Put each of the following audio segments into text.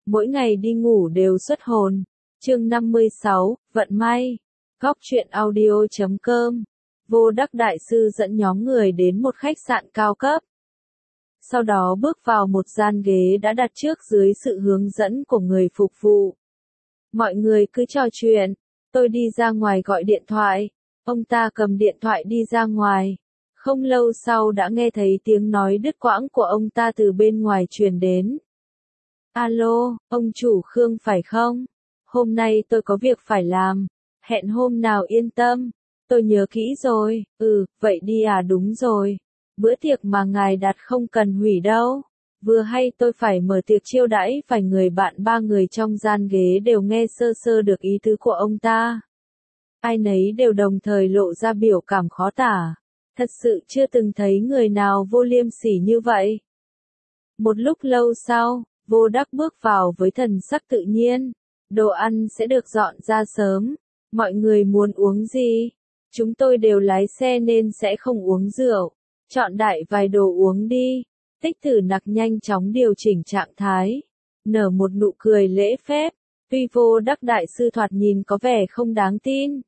mỗi ngày đi ngủ đều xuất hồn. Chương 56, Vận may. Góc truyện audio.com. Vô Đắc Đại Sư dẫn nhóm người đến một khách sạn cao cấp. Sau đó bước vào một gian ghế đã đặt trước dưới sự hướng dẫn của người phục vụ. Mọi người cứ trò chuyện, tôi đi ra ngoài gọi điện thoại, ông ta cầm điện thoại đi ra ngoài. Không lâu sau đã nghe thấy tiếng nói đứt quãng của ông ta từ bên ngoài truyền đến. Alo, ông chủ Khương phải không? Hôm nay tôi có việc phải làm, hẹn hôm nào yên tâm. Tôi nhớ kỹ rồi, vậy đi à, đúng rồi. Bữa tiệc mà ngài đặt không cần hủy đâu. Vừa hay tôi phải mở tiệc chiêu đãi vài người bạn, 3 người trong gian ghế đều nghe sơ sơ được ý tứ của ông ta. Ai nấy đều đồng thời lộ ra biểu cảm khó tả. Thật sự chưa từng thấy người nào vô liêm sỉ như vậy. Một lúc lâu sau, Vô Đắc bước vào với thần sắc tự nhiên. Đồ ăn sẽ được dọn ra sớm. Mọi người muốn uống gì? Chúng tôi đều lái xe nên sẽ không uống rượu. Chọn đại vài đồ uống đi. Tích Tử Nặc nhanh chóng điều chỉnh trạng thái. Nở một nụ cười lễ phép. Tuy Vô Đắc Đại Sư thoạt nhìn có vẻ không đáng tin,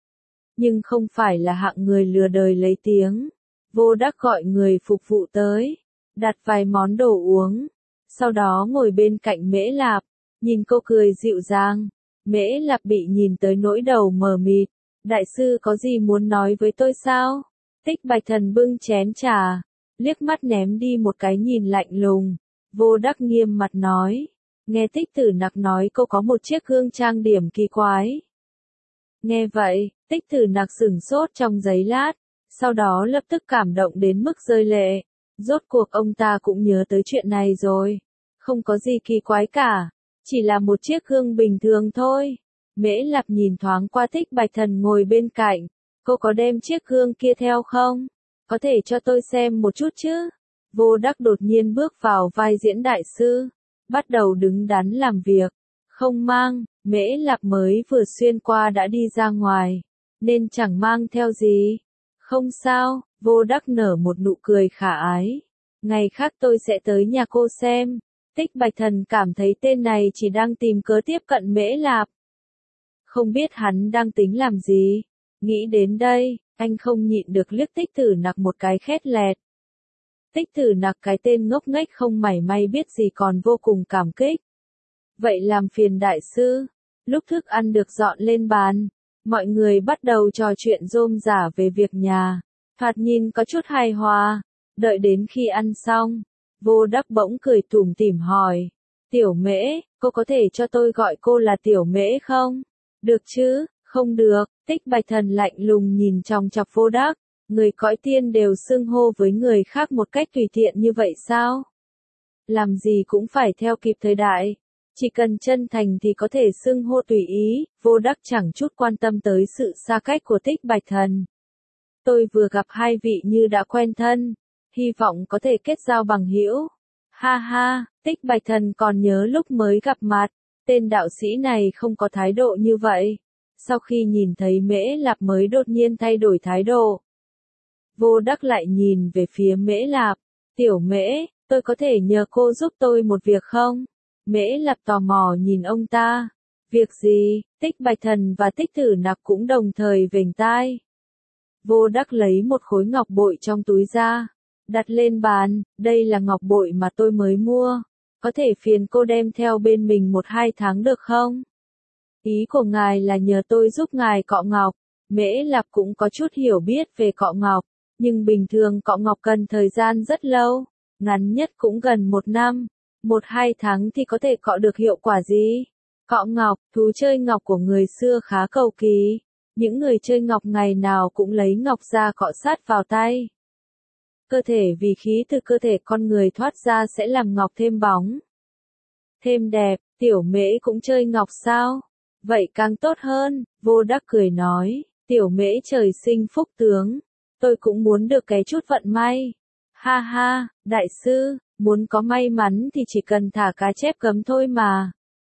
nhưng không phải là hạng người lừa đời lấy tiếng. Vô Đắc gọi người phục vụ tới, đặt vài món đồ uống. Sau đó ngồi bên cạnh Mễ Lạp, nhìn cô cười dịu dàng. Mễ Lạp bị nhìn tới nỗi đầu mờ mịt. Đại sư có gì muốn nói với tôi sao? Tích Bạch Thần bưng chén trà, liếc mắt ném đi một cái nhìn lạnh lùng. Vô Đắc nghiêm mặt nói. Nghe Tích Tử Nặc nói cô có một chiếc gương trang điểm kỳ quái. Nghe vậy, Tích Tử Nặc sửng sốt trong giây lát, sau đó lập tức cảm động đến mức rơi lệ. Rốt cuộc ông ta cũng nhớ tới chuyện này rồi. Không có gì kỳ quái cả, chỉ là một chiếc gương bình thường thôi. Mễ Lạp nhìn thoáng qua Tích Bạch Thần ngồi bên cạnh. Cô có đem chiếc gương kia theo không? Có thể cho tôi xem một chút chứ? Vô Đắc đột nhiên bước vào vai diễn đại sư, bắt đầu đứng đắn làm việc. Không mang, Mễ Lạp mới vừa xuyên qua đã đi ra ngoài, nên chẳng mang theo gì. Không sao, Vô Đắc nở một nụ cười khả ái. Ngày khác tôi sẽ tới nhà cô xem. Tích Bạch Thần cảm thấy tên này chỉ đang tìm cớ tiếp cận Mễ Lạp. Không biết hắn đang tính làm gì. Nghĩ đến đây, anh không nhịn được liếc Tích Tử Nặc một cái khét lẹt. Tích Tử Nặc cái tên ngốc nghếch không mảy may biết gì còn vô cùng cảm kích. Vậy làm phiền đại sư. Lúc thức ăn được dọn lên bàn, mọi người bắt đầu trò chuyện rôm rả về việc nhà. Thoạt nhìn có chút hài hòa. Đợi đến khi ăn xong, Vô Đắc bỗng cười tủm tỉm hỏi. Tiểu Mễ, cô có thể cho tôi gọi cô là Tiểu Mễ không? Được chứ? Không được. Tích Bạch Thần lạnh lùng nhìn chòng chọc Vô Đắc. Người cõi tiên đều xưng hô với người khác một cách tùy tiện như vậy sao? Làm gì cũng phải theo kịp thời đại. Chỉ cần chân thành thì có thể xưng hô tùy ý. Vô Đắc chẳng chút quan tâm tới sự xa cách của Tích Bạch Thần. Tôi vừa gặp hai vị như đã quen thân, hy vọng có thể kết giao bằng hữu. Ha ha, Tích Bạch Thần còn nhớ lúc mới gặp mặt, tên đạo sĩ này không có thái độ như vậy. Sau khi nhìn thấy Mễ Lạp mới đột nhiên thay đổi thái độ. Vô Đắc lại nhìn về phía Mễ Lạp. Tiểu Mễ, tôi có thể nhờ cô giúp tôi một việc không? Mễ Lạp tò mò nhìn ông ta. Việc gì? Tích Bạch Thần và Tích Tử Nặc cũng đồng thời vểnh tai. Vô Đắc lấy một khối ngọc bội trong túi ra, đặt lên bàn. Đây là ngọc bội mà tôi mới mua. Có thể phiền cô đem theo bên mình 1-2 tháng được không? Ý của ngài là nhờ tôi giúp ngài cọ ngọc. Mễ Lạp cũng có chút hiểu biết về cọ ngọc, nhưng bình thường cọ ngọc cần thời gian rất lâu, ngắn nhất cũng gần 1 năm. 1-2 tháng thì có thể cọ được hiệu quả gì? Cọ ngọc, thú chơi ngọc của người xưa khá cầu kỳ. Những người chơi ngọc ngày nào cũng lấy ngọc ra cọ sát vào tay. Cơ thể vì khí từ cơ thể con người thoát ra sẽ làm ngọc thêm bóng, thêm đẹp. Tiểu Mễ cũng chơi ngọc sao? Vậy càng tốt hơn. Vô Đắc cười nói. Tiểu Mễ trời sinh phúc tướng. Tôi cũng muốn được cái chút vận may. Ha ha, đại sư, muốn có may mắn thì chỉ cần thả cá chép cấm thôi mà.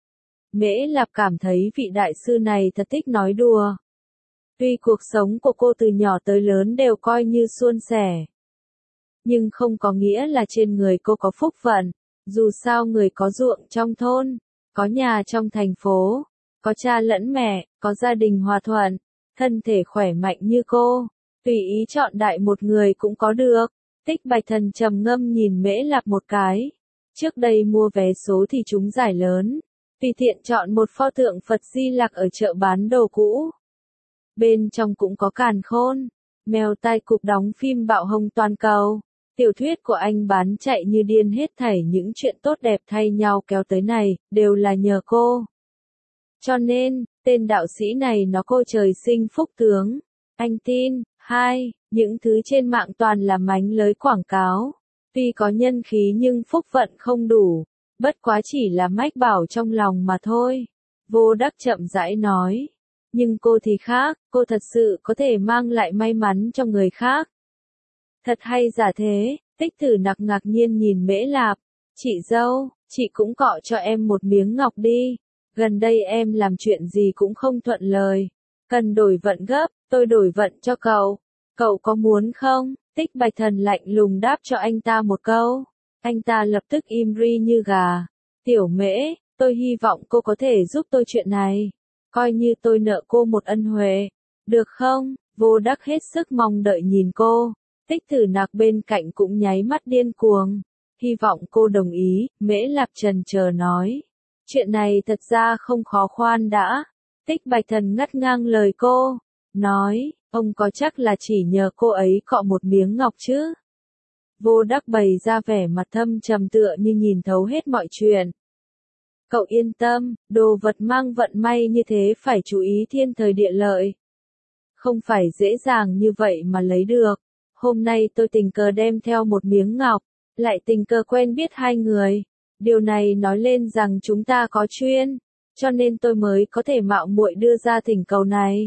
Mễ Lạp cảm thấy vị đại sư này thật thích nói đùa. Tuy cuộc sống của cô từ nhỏ tới lớn đều coi như suôn sẻ, nhưng không có nghĩa là trên người cô có phúc vận. Dù sao người có ruộng trong thôn, có nhà trong thành phố, có cha lẫn mẹ, có gia đình hòa thuận, thân thể khỏe mạnh như cô, tùy ý chọn đại một người cũng có được. Tích Bạch Thần trầm ngâm nhìn Mễ Lạp một cái. Trước đây mua vé số thì chúng giải lớn, tùy tiện chọn một pho tượng Phật Di Lặc ở chợ bán đồ cũ. Bên trong cũng có Càn Khôn, Mèo Tai Cụp đóng phim bạo hồng toàn cầu. Tiểu thuyết của anh bán chạy như điên, hết thảy những chuyện tốt đẹp thay nhau kéo tới này, đều là nhờ cô. Cho nên, tên đạo sĩ này nó cô trời sinh phúc tướng. Anh tin. 2. Những thứ trên mạng toàn là mánh lới quảng cáo. Tuy có nhân khí nhưng phúc vận không đủ. Bất quá chỉ là mách bảo trong lòng mà thôi. Vô Đắc chậm rãi nói. Nhưng cô thì khác, cô thật sự có thể mang lại may mắn cho người khác. Thật hay giả thế, Tích Tử Nặc ngạc nhiên nhìn Mễ Lạp. Chị dâu, chị cũng cọ cho em một miếng ngọc đi. Gần đây em làm chuyện gì cũng không thuận lời. Cần đổi vận gấp, tôi đổi vận cho cậu. Cậu có muốn không? Tích Bạch Thần lạnh lùng đáp cho anh ta một câu. Anh ta lập tức im ri như gà. Tiểu Mễ, tôi hy vọng cô có thể giúp tôi chuyện này. Coi như tôi nợ cô một ân huệ. Được không? Vô Đắc hết sức mong đợi nhìn cô. Tích Tử Nặc bên cạnh cũng nháy mắt điên cuồng. Hy vọng cô đồng ý, Mễ Lạp chần chờ nói. Chuyện này thật ra không khó, khoan đã. Tích Bạch Thần ngắt ngang lời cô. Nói, ông có chắc là chỉ nhờ cô ấy cọ một miếng ngọc chứ? Vô Đắc bày ra vẻ mặt thâm trầm tựa như nhìn thấu hết mọi chuyện. Cậu yên tâm, đồ vật mang vận may như thế phải chú ý thiên thời địa lợi. Không phải dễ dàng như vậy mà lấy được. Hôm nay tôi tình cờ đem theo một miếng ngọc, lại tình cờ quen biết hai người. Điều này nói lên rằng chúng ta có duyên, cho nên tôi mới có thể mạo muội đưa ra thỉnh cầu này.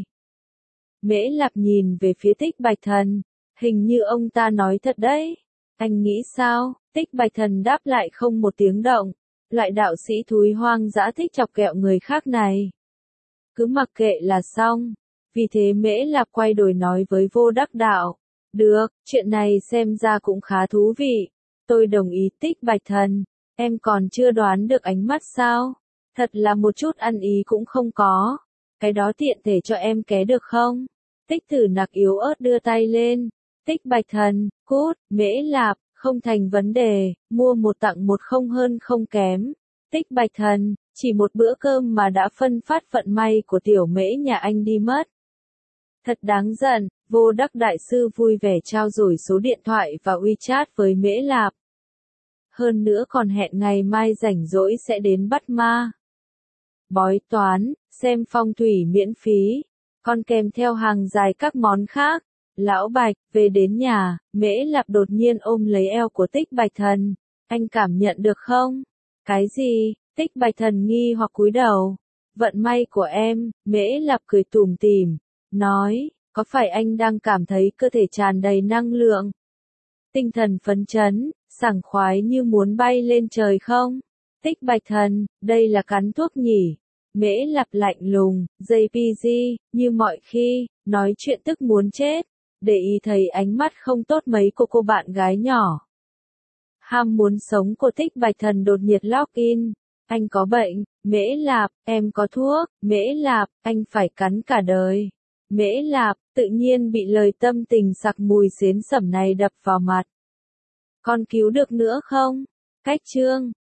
Mễ Lạp nhìn về phía Tích Bạch Thần, hình như ông ta nói thật đấy. Anh nghĩ sao? Tích Bạch Thần đáp lại không một tiếng động. Loại đạo sĩ thúi hoang dã thích chọc ghẹo người khác này. Cứ mặc kệ là xong. Vì thế Mễ Lạp quay đổi nói với Vô Đắc đạo. Được, chuyện này xem ra cũng khá thú vị. Tôi đồng ý. Tích Bạch Thần. Em còn chưa đoán được ánh mắt sao? Thật là một chút ăn ý cũng không có. Cái đó tiện thể cho em ké được không? Tích Tử Nặc yếu ớt đưa tay lên. Tích Bạch Thần, cút, Mễ Lạp, không thành vấn đề, mua một tặng một không hơn không kém. Tích Bạch Thần, chỉ một bữa cơm mà đã phân phát vận may của tiểu Mễ nhà anh đi mất. Thật đáng giận. Vô Đắc đại sư vui vẻ trao đổi số điện thoại và WeChat với Mễ Lạp. Hơn nữa còn hẹn ngày mai rảnh rỗi sẽ đến bắt ma. Bói toán, xem phong thủy miễn phí, còn kèm theo hàng dài các món khác. Lão Bạch, về đến nhà, Mễ Lạp đột nhiên ôm lấy eo của Tích Bạch Thần. Anh cảm nhận được không? Cái gì? Tích Bạch Thần nghi hoặc cúi đầu. Vận may của em, Mễ Lạp cười tủm tỉm, nói, có phải anh đang cảm thấy cơ thể tràn đầy năng lượng? Tinh thần phấn chấn, sảng khoái như muốn bay lên trời không? Tích Bạch Thần, đây là cắn thuốc nhỉ? Mễ Lạp lạnh lùng, JPG, như mọi khi, nói chuyện tức muốn chết. Để ý thấy ánh mắt không tốt mấy của cô bạn gái nhỏ. Ham muốn sống của Tích Bạch Thần đột nhiệt login. Anh có bệnh. Mễ Lạp, em có thuốc. Mễ Lạp, anh phải cắn cả đời. Mễ Lạp, tự nhiên bị lời tâm tình sặc mùi xến sẩm này đập vào mặt. Con cứu được nữa không? Cách chương